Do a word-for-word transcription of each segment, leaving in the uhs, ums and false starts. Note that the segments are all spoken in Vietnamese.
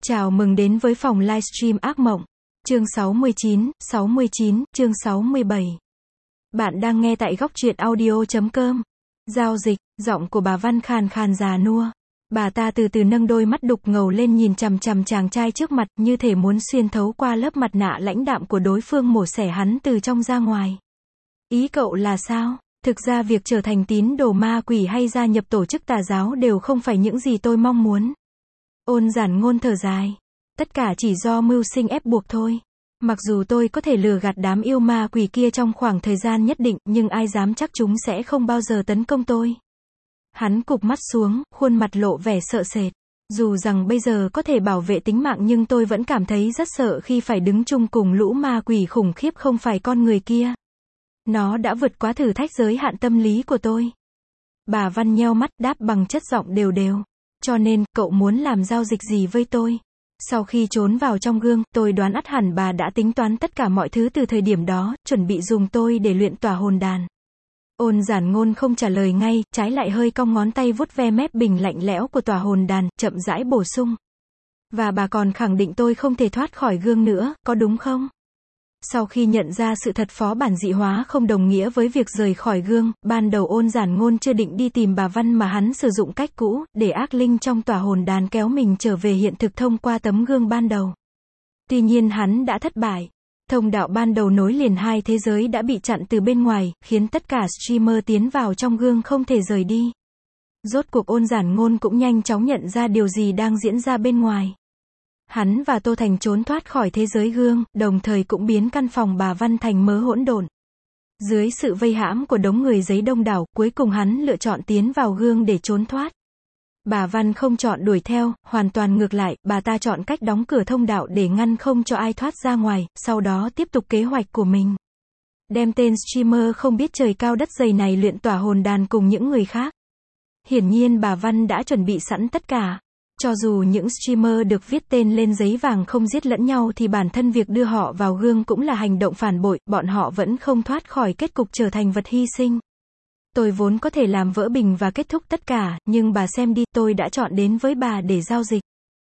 Chào mừng đến với phòng livestream ác mộng. Chương sáu mươi chín, sáu mươi chín, chương sáu mươi bảy. Bạn đang nghe tại góc truyện audio chấm com. Giao dịch, giọng của bà Văn khàn khàn già nua. Bà ta từ từ nâng đôi mắt đục ngầu lên nhìn chằm chằm chàng trai trước mặt, như thể muốn xuyên thấu qua lớp mặt nạ lãnh đạm của đối phương mổ xẻ hắn từ trong ra ngoài. Ý cậu là sao? Thực ra việc trở thành tín đồ ma quỷ hay gia nhập tổ chức tà giáo đều không phải những gì tôi mong muốn. Ôn Giản Ngôn thở dài. Tất cả chỉ do mưu sinh ép buộc thôi. Mặc dù tôi có thể lừa gạt đám yêu ma quỷ kia trong khoảng thời gian nhất định, nhưng ai dám chắc chúng sẽ không bao giờ tấn công tôi. Hắn cụp mắt xuống, khuôn mặt lộ vẻ sợ sệt. Dù rằng bây giờ có thể bảo vệ tính mạng nhưng tôi vẫn cảm thấy rất sợ khi phải đứng chung cùng lũ ma quỷ khủng khiếp không phải con người kia. Nó đã vượt quá thử thách giới hạn tâm lý của tôi. Bà Văn nheo mắt, đáp bằng chất giọng đều đều. Cho nên, cậu muốn làm giao dịch gì với tôi? Sau khi trốn vào trong gương, tôi đoán ắt hẳn bà đã tính toán tất cả mọi thứ từ thời điểm đó, chuẩn bị dùng tôi để luyện tỏa hồn đàn. Ôn Giản Ngôn không trả lời ngay, trái lại hơi cong ngón tay vuốt ve mép bình lạnh lẽo của tỏa hồn đàn, chậm rãi bổ sung. Và bà còn khẳng định tôi không thể thoát khỏi gương nữa, có đúng không? Sau khi nhận ra sự thật phó bản dị hóa không đồng nghĩa với việc rời khỏi gương, ban đầu Ôn Giản Ngôn chưa định đi tìm bà Văn mà hắn sử dụng cách cũ, để ác linh trong tỏa hồn đàn kéo mình trở về hiện thực thông qua tấm gương ban đầu. Tuy nhiên hắn đã thất bại. Thông đạo ban đầu nối liền hai thế giới đã bị chặn từ bên ngoài, khiến tất cả streamer tiến vào trong gương không thể rời đi. Rốt cuộc Ôn Giản Ngôn cũng nhanh chóng nhận ra điều gì đang diễn ra bên ngoài. Hắn và Tô Thành trốn thoát khỏi thế giới gương, đồng thời cũng biến căn phòng bà Văn thành mớ hỗn độn. Dưới sự vây hãm của đống người giấy đông đảo, cuối cùng hắn lựa chọn tiến vào gương để trốn thoát. Bà Văn không chọn đuổi theo, hoàn toàn ngược lại, bà ta chọn cách đóng cửa thông đạo để ngăn không cho ai thoát ra ngoài, sau đó tiếp tục kế hoạch của mình. Đem tên streamer không biết trời cao đất dày này luyện tỏa hồn đàn cùng những người khác. Hiển nhiên bà Văn đã chuẩn bị sẵn tất cả. Cho dù những streamer được viết tên lên giấy vàng không giết lẫn nhau thì bản thân việc đưa họ vào gương cũng là hành động phản bội, bọn họ vẫn không thoát khỏi kết cục trở thành vật hy sinh. Tôi vốn có thể làm vỡ bình và kết thúc tất cả, nhưng bà xem đi, tôi đã chọn đến với bà để giao dịch.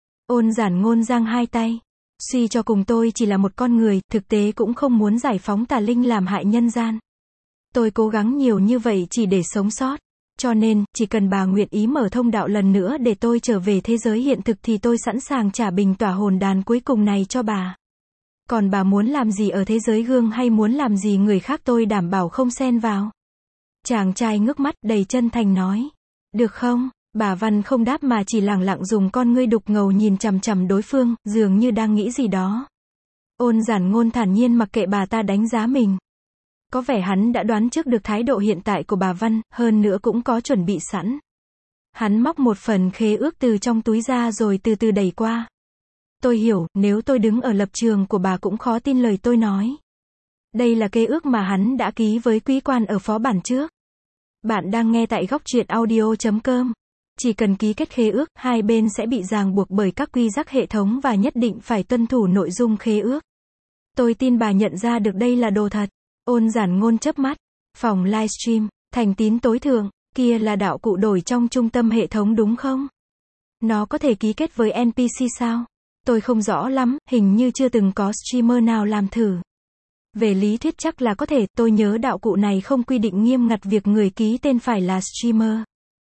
Ôn Giản Ngôn giang hai tay. Suy cho cùng tôi chỉ là một con người, thực tế cũng không muốn giải phóng tà linh làm hại nhân gian. Tôi cố gắng nhiều như vậy chỉ để sống sót. Cho nên, chỉ cần bà nguyện ý mở thông đạo lần nữa để tôi trở về thế giới hiện thực thì tôi sẵn sàng trả bình tỏa hồn đàn cuối cùng này cho bà. Còn bà muốn làm gì ở thế giới gương hay muốn làm gì người khác tôi đảm bảo không xen vào. Chàng trai ngước mắt, đầy chân thành nói. Được không? Bà Văn không đáp mà chỉ lẳng lặng dùng con ngươi đục ngầu nhìn chằm chằm đối phương, dường như đang nghĩ gì đó. Ôn Giản Ngôn thản nhiên mặc kệ bà ta đánh giá mình. Có vẻ hắn đã đoán trước được thái độ hiện tại của bà Văn, hơn nữa cũng có chuẩn bị sẵn. Hắn móc một phần khế ước từ trong túi ra rồi từ từ đẩy qua. Tôi hiểu, nếu tôi đứng ở lập trường của bà cũng khó tin lời tôi nói. Đây là khế ước mà hắn đã ký với quý quan ở phó bản trước. Bạn đang nghe tại góc truyện audio chấm com. Chỉ cần ký kết khế ước, hai bên sẽ bị ràng buộc bởi các quy tắc hệ thống và nhất định phải tuân thủ nội dung khế ước. Tôi tin bà nhận ra được đây là đồ thật. Ôn Giản Ngôn chớp mắt. Phòng livestream, thành tín tối thượng, kia là đạo cụ đổi trong trung tâm hệ thống đúng không? Nó có thể ký kết với en pê xê sao? Tôi không rõ lắm, hình như chưa từng có streamer nào làm thử. Về lý thuyết chắc là có thể, tôi nhớ đạo cụ này không quy định nghiêm ngặt việc người ký tên phải là streamer.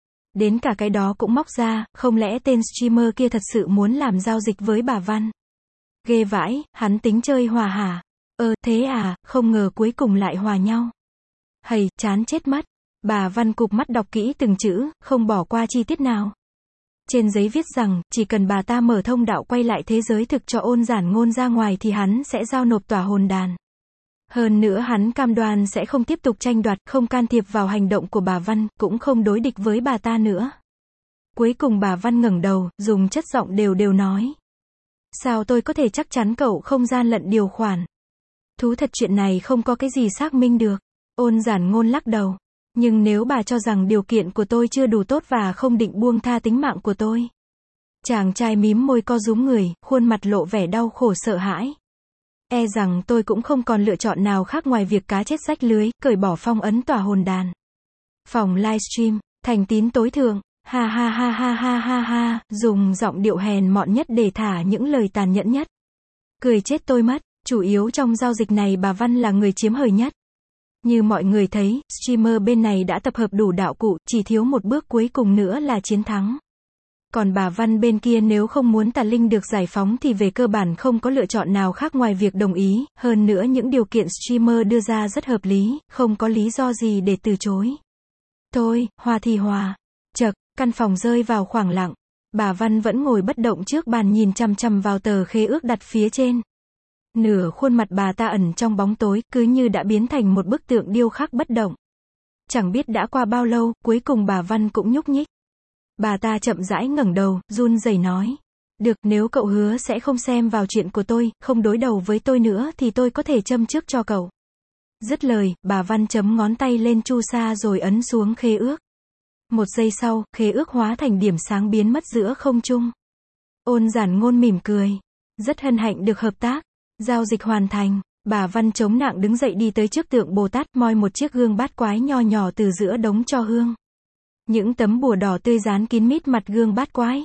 Đến cả cái đó cũng móc ra, không lẽ tên streamer kia thật sự muốn làm giao dịch với bà Văn? Ghê vãi, hắn tính chơi hòa hả? Ơ, thế à, không ngờ cuối cùng lại hòa nhau. Hầy, chán chết mất. Bà Văn cụp mắt đọc kỹ từng chữ, không bỏ qua chi tiết nào. Trên giấy viết rằng, chỉ cần bà ta mở thông đạo quay lại thế giới thực cho Ôn Giản Ngôn ra ngoài thì hắn sẽ giao nộp tỏa hồn đàn. Hơn nữa hắn cam đoan sẽ không tiếp tục tranh đoạt, không can thiệp vào hành động của bà Văn, cũng không đối địch với bà ta nữa. Cuối cùng bà Văn ngẩng đầu, dùng chất giọng đều đều nói. Sao tôi có thể chắc chắn cậu không gian lận điều khoản? Thú thật chuyện này không có cái gì xác minh được. Ôn Giản Ngôn lắc đầu. Nhưng nếu bà cho rằng điều kiện của tôi chưa đủ tốt và không định buông tha tính mạng của tôi. Chàng trai mím môi co rúm người, khuôn mặt lộ vẻ đau khổ sợ hãi. E rằng tôi cũng không còn lựa chọn nào khác ngoài việc cá chết rách lưới, cởi bỏ phong ấn tỏa hồn đàn. Phòng livestream, thành tín tối thượng. Ha ha ha ha ha ha ha, dùng giọng điệu hèn mọn nhất để thả những lời tàn nhẫn nhất. Cười chết tôi mất, chủ yếu trong giao dịch này bà Văn là người chiếm hời nhất. Như mọi người thấy, streamer bên này đã tập hợp đủ đạo cụ, chỉ thiếu một bước cuối cùng nữa là chiến thắng. Còn bà Văn bên kia nếu không muốn tà linh được giải phóng thì về cơ bản không có lựa chọn nào khác ngoài việc đồng ý, hơn nữa những điều kiện streamer đưa ra rất hợp lý, không có lý do gì để từ chối. Thôi, hòa thì hòa. Chậc, căn phòng rơi vào khoảng lặng. Bà Văn vẫn ngồi bất động trước bàn nhìn chằm chằm vào tờ khế ước đặt phía trên. Nửa khuôn mặt bà ta ẩn trong bóng tối, cứ như đã biến thành một bức tượng điêu khắc bất động. Chẳng biết đã qua bao lâu, cuối cùng bà Văn cũng nhúc nhích. Bà ta chậm rãi ngẩng đầu, run rẩy nói. Được, nếu cậu hứa sẽ không xem vào chuyện của tôi, không đối đầu với tôi nữa thì tôi có thể châm trước cho cậu. Dứt lời, bà Văn chấm ngón tay lên chu sa rồi ấn xuống khế ước. Một giây sau, khế ước hóa thành điểm sáng biến mất giữa không trung. Ôn Giản Ngôn mỉm cười. Rất hân hạnh được hợp tác. Giao dịch hoàn thành. Bà Văn chống nặng đứng dậy đi tới trước tượng Bồ Tát, moi một chiếc gương bát quái nho nhỏ từ giữa đống tro hương. Những tấm bùa đỏ tươi dán kín mít mặt gương bát quái.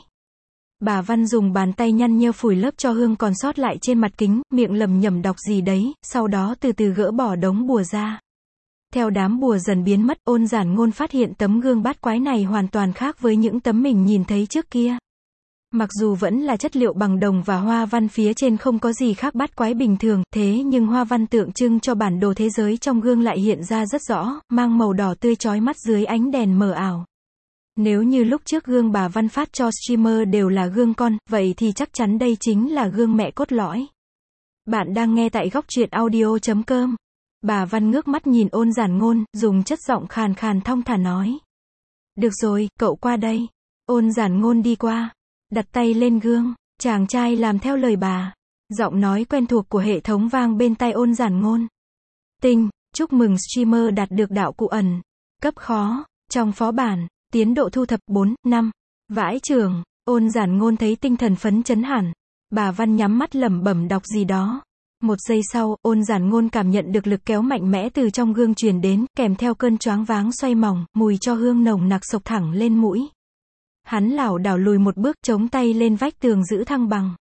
Bà Văn dùng bàn tay nhăn nhơ phủi lớp tro hương còn sót lại trên mặt kính, miệng lẩm nhẩm đọc gì đấy, sau đó từ từ gỡ bỏ đống bùa ra. Theo đám bùa dần biến mất, Ôn Giản Ngôn phát hiện tấm gương bát quái này hoàn toàn khác với những tấm mình nhìn thấy trước kia. Mặc dù vẫn là chất liệu bằng đồng và hoa văn phía trên không có gì khác bát quái bình thường, thế nhưng hoa văn tượng trưng cho bản đồ thế giới trong gương lại hiện ra rất rõ, mang màu đỏ tươi chói mắt dưới ánh đèn mờ ảo. Nếu như lúc trước gương bà Văn phát cho streamer đều là gương con, vậy thì chắc chắn đây chính là gương mẹ cốt lõi. Bạn đang nghe tại góc truyện audio chấm com. Bà Văn ngước mắt nhìn Ôn Giản Ngôn, dùng chất giọng khàn khàn thong thả nói. Được rồi, cậu qua đây. Ôn Giản Ngôn đi qua. Đặt tay lên gương. Chàng trai làm theo lời bà. Giọng nói quen thuộc của hệ thống vang bên tai Ôn Giản Ngôn. Tinh, chúc mừng streamer đạt được đạo cụ ẩn. Cấp khó. Trong phó bản. Tiến độ thu thập bốn, năm. Vãi chưởng. Ôn Giản Ngôn thấy tinh thần phấn chấn hẳn. Bà Văn nhắm mắt lẩm bẩm đọc gì đó. Một giây sau, Ôn Giản Ngôn cảm nhận được lực kéo mạnh mẽ từ trong gương truyền đến, kèm theo cơn choáng váng xoay mỏng, mùi cho hương nồng nặc xộc thẳng lên mũi. Hắn lảo đảo lùi một bước, chống tay lên vách tường giữ thăng bằng.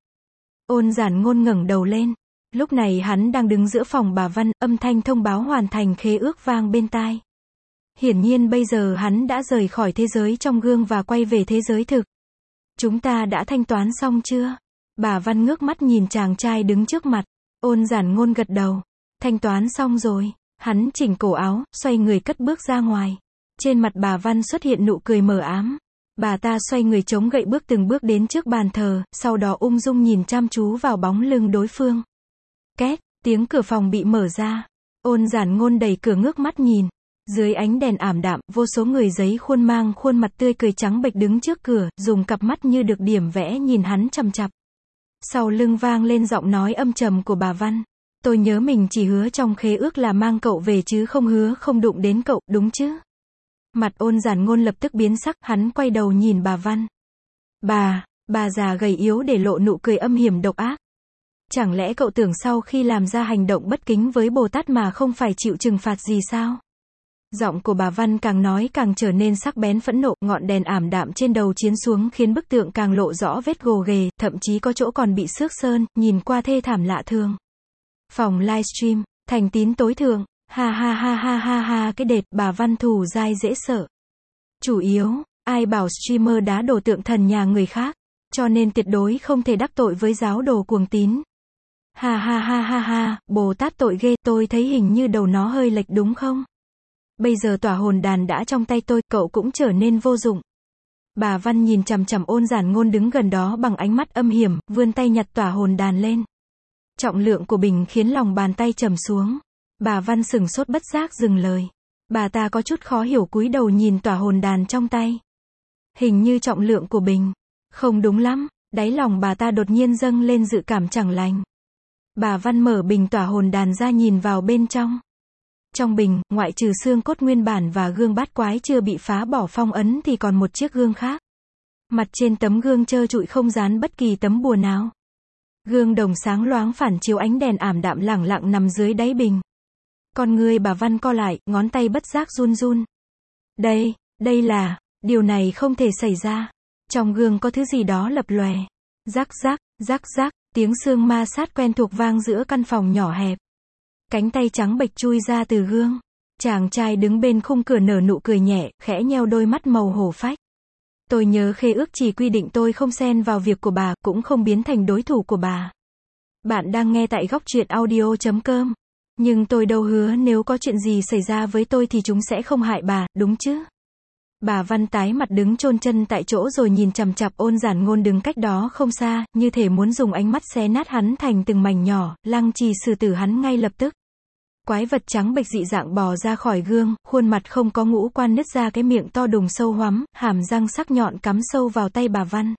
Ôn Giản Ngôn ngẩng đầu lên. Lúc này hắn đang đứng giữa phòng bà Văn, âm thanh thông báo hoàn thành khế ước vang bên tai. Hiển nhiên bây giờ hắn đã rời khỏi thế giới trong gương và quay về thế giới thực. Chúng ta đã thanh toán xong chưa? Bà Văn ngước mắt nhìn chàng trai đứng trước mặt. Ôn Giản Ngôn gật đầu. Thanh toán xong rồi. Hắn chỉnh cổ áo, xoay người cất bước ra ngoài. Trên mặt bà Văn xuất hiện nụ cười mờ ám. Bà ta xoay người chống gậy bước từng bước đến trước bàn thờ, sau đó ung dung nhìn chăm chú vào bóng lưng đối phương. Két, tiếng cửa phòng bị mở ra. Ôn Giản Ngôn đẩy cửa ngước mắt nhìn. Dưới ánh đèn ảm đạm, vô số người giấy khuôn mang khuôn mặt tươi cười trắng bệch đứng trước cửa, dùng cặp mắt như được điểm vẽ nhìn hắn chằm chằm. Sau lưng vang lên giọng nói âm trầm của bà Văn. Tôi nhớ mình chỉ hứa trong khế ước là mang cậu về chứ không hứa không đụng đến cậu, đúng chứ? Mặt Ôn Giản Ngôn lập tức biến sắc, hắn quay đầu nhìn bà Văn. Bà, bà già gầy yếu để lộ nụ cười âm hiểm độc ác. Chẳng lẽ cậu tưởng sau khi làm ra hành động bất kính với Bồ Tát mà không phải chịu trừng phạt gì sao? Giọng của bà Văn càng nói càng trở nên sắc bén phẫn nộ, ngọn đèn ảm đạm trên đầu chiếu xuống khiến bức tượng càng lộ rõ vết gồ ghề, thậm chí có chỗ còn bị xước sơn, nhìn qua thê thảm lạ thường. Phòng livestream, thành tín tối thượng, ha ha ha ha ha ha cái đệt, bà Văn thù dai dễ sợ. Chủ yếu, ai bảo streamer đá đổ tượng thần nhà người khác, cho nên tuyệt đối không thể đắc tội với giáo đồ cuồng tín. Ha ha ha ha ha, Bồ Tát tội ghê, tôi thấy hình như đầu nó hơi lệch đúng không? Bây giờ tỏa hồn đàn đã trong tay tôi, cậu cũng trở nên vô dụng. Bà Văn nhìn chằm chằm Ôn Giản Ngôn đứng gần đó bằng ánh mắt âm hiểm, vươn tay nhặt tỏa hồn đàn lên. Trọng lượng của bình khiến lòng bàn tay trầm xuống. Bà Văn sửng sốt bất giác dừng lời. Bà ta có chút khó hiểu cúi đầu nhìn tỏa hồn đàn trong tay. Hình như trọng lượng của bình không đúng lắm, đáy lòng bà ta đột nhiên dâng lên dự cảm chẳng lành. Bà Văn mở bình tỏa hồn đàn ra nhìn vào bên trong. Trong bình, ngoại trừ xương cốt nguyên bản và gương bát quái chưa bị phá bỏ phong ấn thì còn một chiếc gương khác. Mặt trên tấm gương trơ trụi không dán bất kỳ tấm bùa nào. Gương đồng sáng loáng phản chiếu ánh đèn ảm đạm lẳng lặng nằm dưới đáy bình. Con người bà Văn co lại, ngón tay bất giác run run. Đây, đây là, Điều này không thể xảy ra. Trong gương có thứ gì đó lập lòe. Rắc rắc, rắc rắc, tiếng xương ma sát quen thuộc vang giữa căn phòng nhỏ hẹp. Cánh tay trắng bệch chui ra từ gương. Chàng trai đứng bên khung cửa nở nụ cười nhẹ, khẽ nheo đôi mắt màu hổ phách. Tôi nhớ khế ước chỉ quy định tôi không xen vào việc của bà, cũng không biến thành đối thủ của bà. Bạn đang nghe tại góc truyện audio chấm com. Nhưng tôi đâu hứa nếu có chuyện gì xảy ra với tôi thì chúng sẽ không hại bà, đúng chứ? Bà Văn tái mặt đứng chôn chân tại chỗ rồi nhìn chằm chằm Ôn Giản Ngôn đứng cách đó không xa, như thể muốn dùng ánh mắt xé nát hắn thành từng mảnh nhỏ, lăng trì xử tử hắn ngay lập tức. Quái vật trắng bệch dị dạng bò ra khỏi gương, khuôn mặt không có ngũ quan nứt ra cái miệng to đùng sâu hoắm, hàm răng sắc nhọn cắm sâu vào tay bà Văn.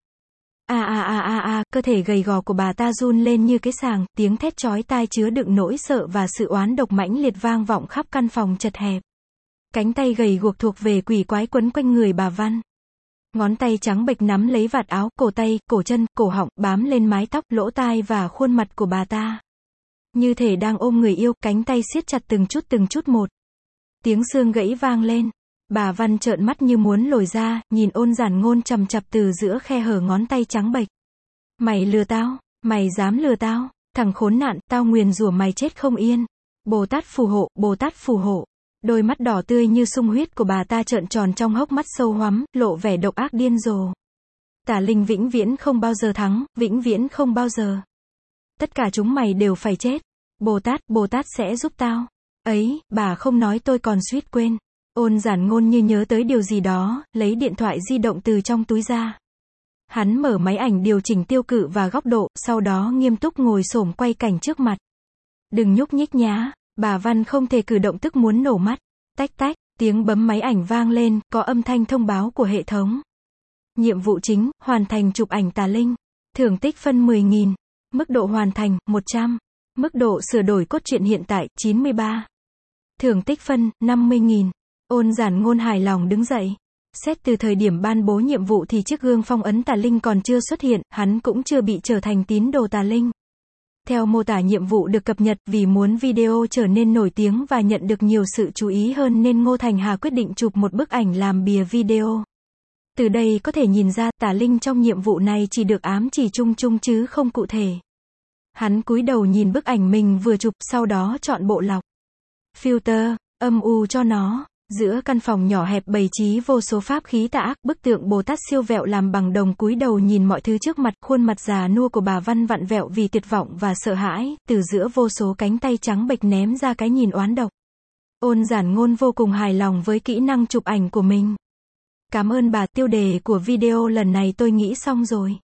A a a a a, cơ thể gầy gò của bà ta run lên như cái sàng, tiếng thét chói tai chứa đựng nỗi sợ và sự oán độc mãnh liệt vang vọng khắp căn phòng chật hẹp. Cánh tay gầy guộc thuộc về quỷ quái quấn quanh người bà Văn. Ngón tay trắng bệch nắm lấy vạt áo, cổ tay, cổ chân, cổ họng, bám lên mái tóc, lỗ tai và khuôn mặt của bà ta. Như thể đang ôm người yêu, cánh tay siết chặt từng chút từng chút một. Tiếng xương gãy vang lên. Bà Văn trợn mắt như muốn lồi ra, nhìn Ôn Giản Ngôn chằm chằm từ giữa khe hở ngón tay trắng bệch. Mày lừa tao, mày dám lừa tao, thằng khốn nạn, tao nguyền rủa mày chết không yên. Bồ Tát phù hộ, Bồ Tát phù hộ. Đôi mắt đỏ tươi như sung huyết của bà ta trợn tròn trong hốc mắt sâu hoắm, lộ vẻ độc ác điên rồ. Tà linh vĩnh viễn không bao giờ thắng, vĩnh viễn không bao giờ. Tất cả chúng mày đều phải chết. Bồ Tát, Bồ Tát sẽ giúp tao. Ấy, bà không nói tôi còn suýt quên. Ôn Giản Ngôn như nhớ tới điều gì đó, lấy điện thoại di động từ trong túi ra. Hắn mở máy ảnh điều chỉnh tiêu cự và góc độ, sau đó nghiêm túc ngồi xổm quay cảnh trước mặt. Đừng nhúc nhích nhá, bà Văn không thể cử động tức muốn nổ mắt. Tách tách, tiếng bấm máy ảnh vang lên, có âm thanh thông báo của hệ thống. Nhiệm vụ chính, hoàn thành chụp ảnh tà linh. Thưởng tích phân mười nghìn. Mức độ hoàn thành, một trăm. Mức độ sửa đổi cốt truyện hiện tại, chín mươi ba. Thưởng tích phân, năm mươi nghìn. Ôn Giản Ngôn hài lòng đứng dậy. Xét từ thời điểm ban bố nhiệm vụ thì chiếc gương phong ấn tà linh còn chưa xuất hiện, hắn cũng chưa bị trở thành tín đồ tà linh. Theo mô tả nhiệm vụ được cập nhật, vì muốn video trở nên nổi tiếng và nhận được nhiều sự chú ý hơn nên Ngô Thành Hà quyết định chụp một bức ảnh làm bìa video. Từ đây có thể nhìn ra, tà linh trong nhiệm vụ này chỉ được ám chỉ chung chung chứ không cụ thể. Hắn cúi đầu nhìn bức ảnh mình vừa chụp, sau đó chọn bộ lọc. Filter, âm u cho nó. Giữa căn phòng nhỏ hẹp bày trí vô số pháp khí tà ác, bức tượng Bồ Tát siêu vẹo làm bằng đồng cúi đầu nhìn mọi thứ trước mặt, khuôn mặt già nua của bà Văn vặn vẹo vì tuyệt vọng và sợ hãi, từ giữa vô số cánh tay trắng bệch ném ra cái nhìn oán độc. Ôn Giản Ngôn vô cùng hài lòng với kỹ năng chụp ảnh của mình. Cảm ơn bà, tiêu đề của video lần này tôi nghĩ xong rồi.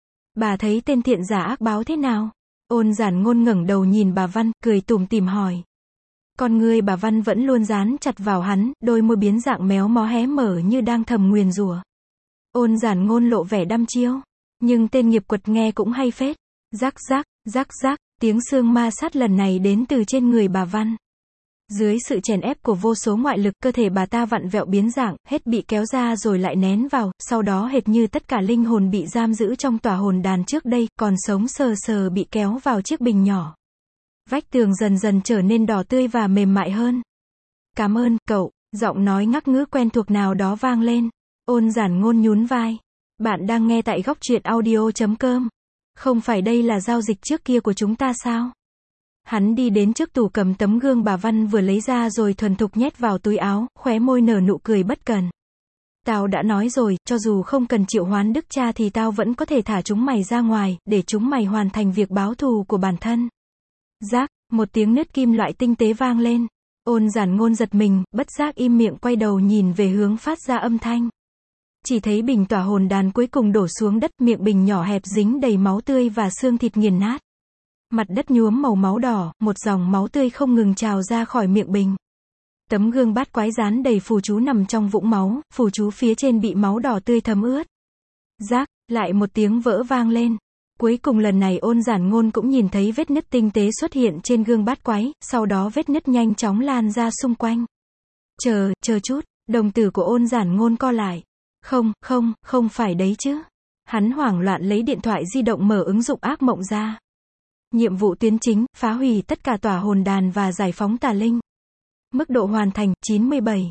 Bà thấy tên thiện giả ác báo thế nào? Ôn Giản Ngôn ngẩng đầu nhìn bà Văn, cười tủm tỉm hỏi. Con ngươi bà Văn vẫn luôn dán chặt vào hắn, đôi môi biến dạng méo mó hé mở như đang thầm nguyền rủa. Ôn Giản Ngôn lộ vẻ đăm chiêu. Nhưng tên nghiệp quật nghe cũng hay phết. Rắc rắc, rắc rắc, tiếng xương ma sát lần này đến từ trên người bà Văn. Dưới sự chèn ép của vô số ngoại lực, cơ thể bà ta vặn vẹo biến dạng, hết bị kéo ra rồi lại nén vào, sau đó hệt như tất cả linh hồn bị giam giữ trong tòa hồn đàn trước đây, còn sống sờ sờ bị kéo vào chiếc bình nhỏ. Vách tường dần dần trở nên đỏ tươi và mềm mại hơn. Cảm ơn, cậu, giọng nói ngắc ngứ quen thuộc nào đó vang lên. Ôn Giản Ngôn nhún vai. Bạn đang nghe tại góc truyện audio chấm com. Không phải đây là giao dịch trước kia của chúng ta sao? Hắn đi đến trước tủ cầm tấm gương bà Văn vừa lấy ra rồi thuần thục nhét vào túi áo, khóe môi nở nụ cười bất cần. Tao đã nói rồi, cho dù không cần triệu hoán đức cha thì tao vẫn có thể thả chúng mày ra ngoài, để chúng mày hoàn thành việc báo thù của bản thân. Rác, một tiếng nứt kim loại tinh tế vang lên. Ôn Giản Ngôn giật mình, bất giác im miệng quay đầu nhìn về hướng phát ra âm thanh. Chỉ thấy bình tỏa hồn đàn cuối cùng đổ xuống đất, miệng bình nhỏ hẹp dính đầy máu tươi và xương thịt nghiền nát. Mặt đất nhuốm màu máu đỏ, một dòng máu tươi không ngừng trào ra khỏi miệng bình. Tấm gương bát quái dán đầy phù chú nằm trong vũng máu, phù chú phía trên bị máu đỏ tươi thấm ướt. Rác, lại một tiếng vỡ vang lên. Cuối cùng lần này Ôn Giản Ngôn cũng nhìn thấy vết nứt tinh tế xuất hiện trên gương bát quái, sau đó vết nứt nhanh chóng lan ra xung quanh. Chờ, chờ chút, đồng tử của Ôn Giản Ngôn co lại. Không, không, không phải đấy chứ. Hắn hoảng loạn lấy điện thoại di động mở ứng dụng ác mộng ra. Nhiệm vụ tuyến chính, phá hủy tất cả tòa hồn đàn và giải phóng tà linh. Mức độ hoàn thành, chín mươi bảy.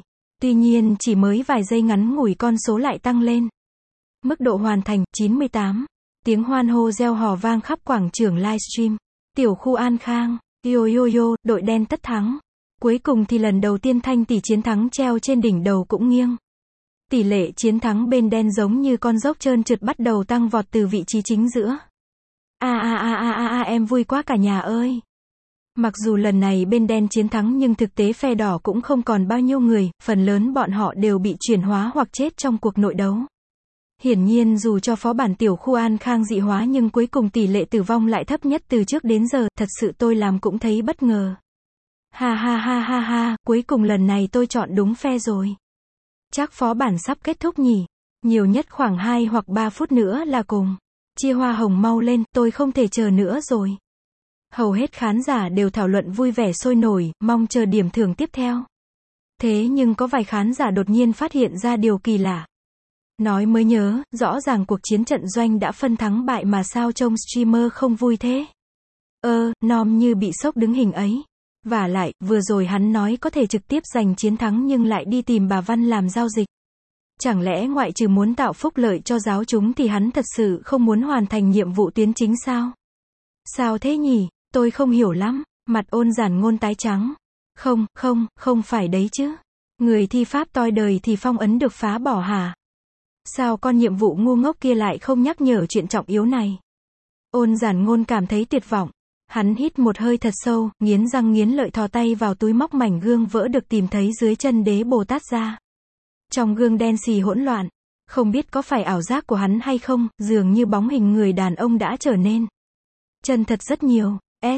Tuy nhiên chỉ mới vài giây ngắn ngủi con số lại tăng lên. Mức độ hoàn thành, chín mươi tám. Tiếng hoan hô reo hò vang khắp quảng trường livestream. Tiểu khu An Khang. Yo yo yo, đội đen tất thắng. Cuối cùng thì lần đầu tiên thanh tỷ chiến thắng treo trên đỉnh đầu cũng nghiêng. Tỷ lệ chiến thắng bên đen giống như con dốc trơn trượt bắt đầu tăng vọt từ vị trí chính giữa. A a a a a a em vui quá cả nhà ơi. Mặc dù lần này bên đen chiến thắng nhưng thực tế phe đỏ cũng không còn bao nhiêu người, phần lớn bọn họ đều bị chuyển hóa hoặc chết trong cuộc nội đấu. Hiển nhiên dù cho phó bản tiểu khu An Khang dị hóa nhưng cuối cùng tỷ lệ tử vong lại thấp nhất từ trước đến giờ, thật sự tôi làm cũng thấy bất ngờ. Ha ha ha ha ha, cuối cùng lần này tôi chọn đúng phe rồi. Chắc phó bản sắp kết thúc nhỉ? Nhiều nhất khoảng hai hoặc ba phút nữa là cùng. Chia hoa hồng mau lên, tôi không thể chờ nữa rồi. Hầu hết khán giả đều thảo luận vui vẻ sôi nổi, mong chờ điểm thưởng tiếp theo. Thế nhưng có vài khán giả đột nhiên phát hiện ra điều kỳ lạ. Nói mới nhớ, rõ ràng cuộc chiến trận doanh đã phân thắng bại mà sao trông streamer không vui thế? Ơ, Nom như bị sốc đứng hình ấy. Vả lại, vừa rồi hắn nói có thể trực tiếp giành chiến thắng nhưng lại đi tìm bà Văn làm giao dịch. Chẳng lẽ ngoại trừ muốn tạo phúc lợi cho giáo chúng thì hắn thật sự không muốn hoàn thành nhiệm vụ tuyến chính sao? Sao thế nhỉ? Tôi không hiểu lắm. Mặt Ôn Giản Ngôn tái trắng. Không, không, không phải đấy chứ. Người thi pháp toi đời thì phong ấn được phá bỏ hả? Sao con nhiệm vụ ngu ngốc kia lại không nhắc nhở chuyện trọng yếu này? Ôn Giản Ngôn cảm thấy tuyệt vọng. Hắn hít một hơi thật sâu, nghiến răng nghiến lợi thò tay vào túi móc mảnh gương vỡ được tìm thấy dưới chân Đế Bồ Tát ra. Trong gương đen xì hỗn loạn. Không biết có phải ảo giác của hắn hay không, dường như bóng hình người đàn ông đã trở nên chân thật rất nhiều.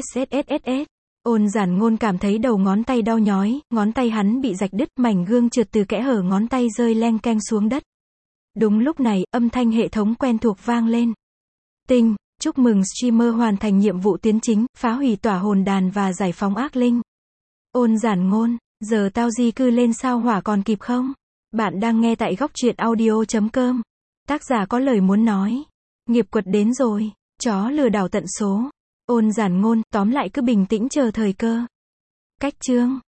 ét. Ôn Giản Ngôn cảm thấy đầu ngón tay đau nhói, ngón tay hắn bị rạch đứt, mảnh gương trượt từ kẽ hở ngón tay rơi leng keng xuống đất. Đúng lúc này, âm thanh hệ thống quen thuộc vang lên. Tinh, chúc mừng streamer hoàn thành nhiệm vụ tuyến chính, phá hủy tỏa hồn đàn và giải phóng ác linh. Ôn Giản Ngôn, giờ tao di cư lên sao hỏa còn kịp không? Bạn đang nghe tại góc truyện audio chấm com. Tác giả có lời muốn nói. Nghiệp quật đến rồi, chó lừa đảo tận số. Ôn Giản Ngôn, tóm lại cứ bình tĩnh chờ thời cơ. Cách chương